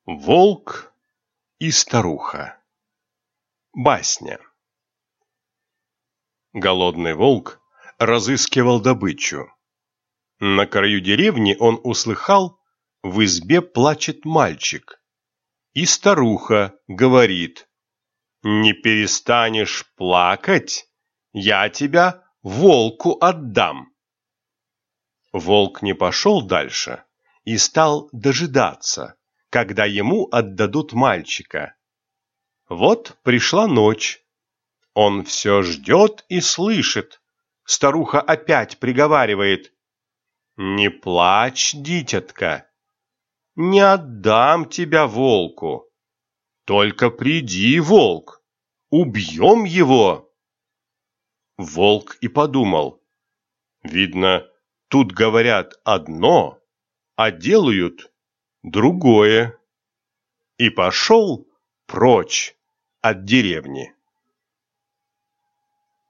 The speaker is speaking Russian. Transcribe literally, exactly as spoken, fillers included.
Волк и старуха. Басня. Голодный волк разыскивал добычу. На краю деревни он услыхал, в избе плачет мальчик. И старуха говорит: «Не перестанешь плакать, я тебя волку отдам». Волк не пошел дальше и стал дожидаться, когда ему отдадут мальчика. Вот пришла ночь. Он все ждет и слышит. Старуха опять приговаривает: «Не плачь, дитятка, не отдам тебя волку. Только приди, волк, убьем его». Волк и подумал: видно, тут говорят одно, а делают другое. И пошел прочь от деревни.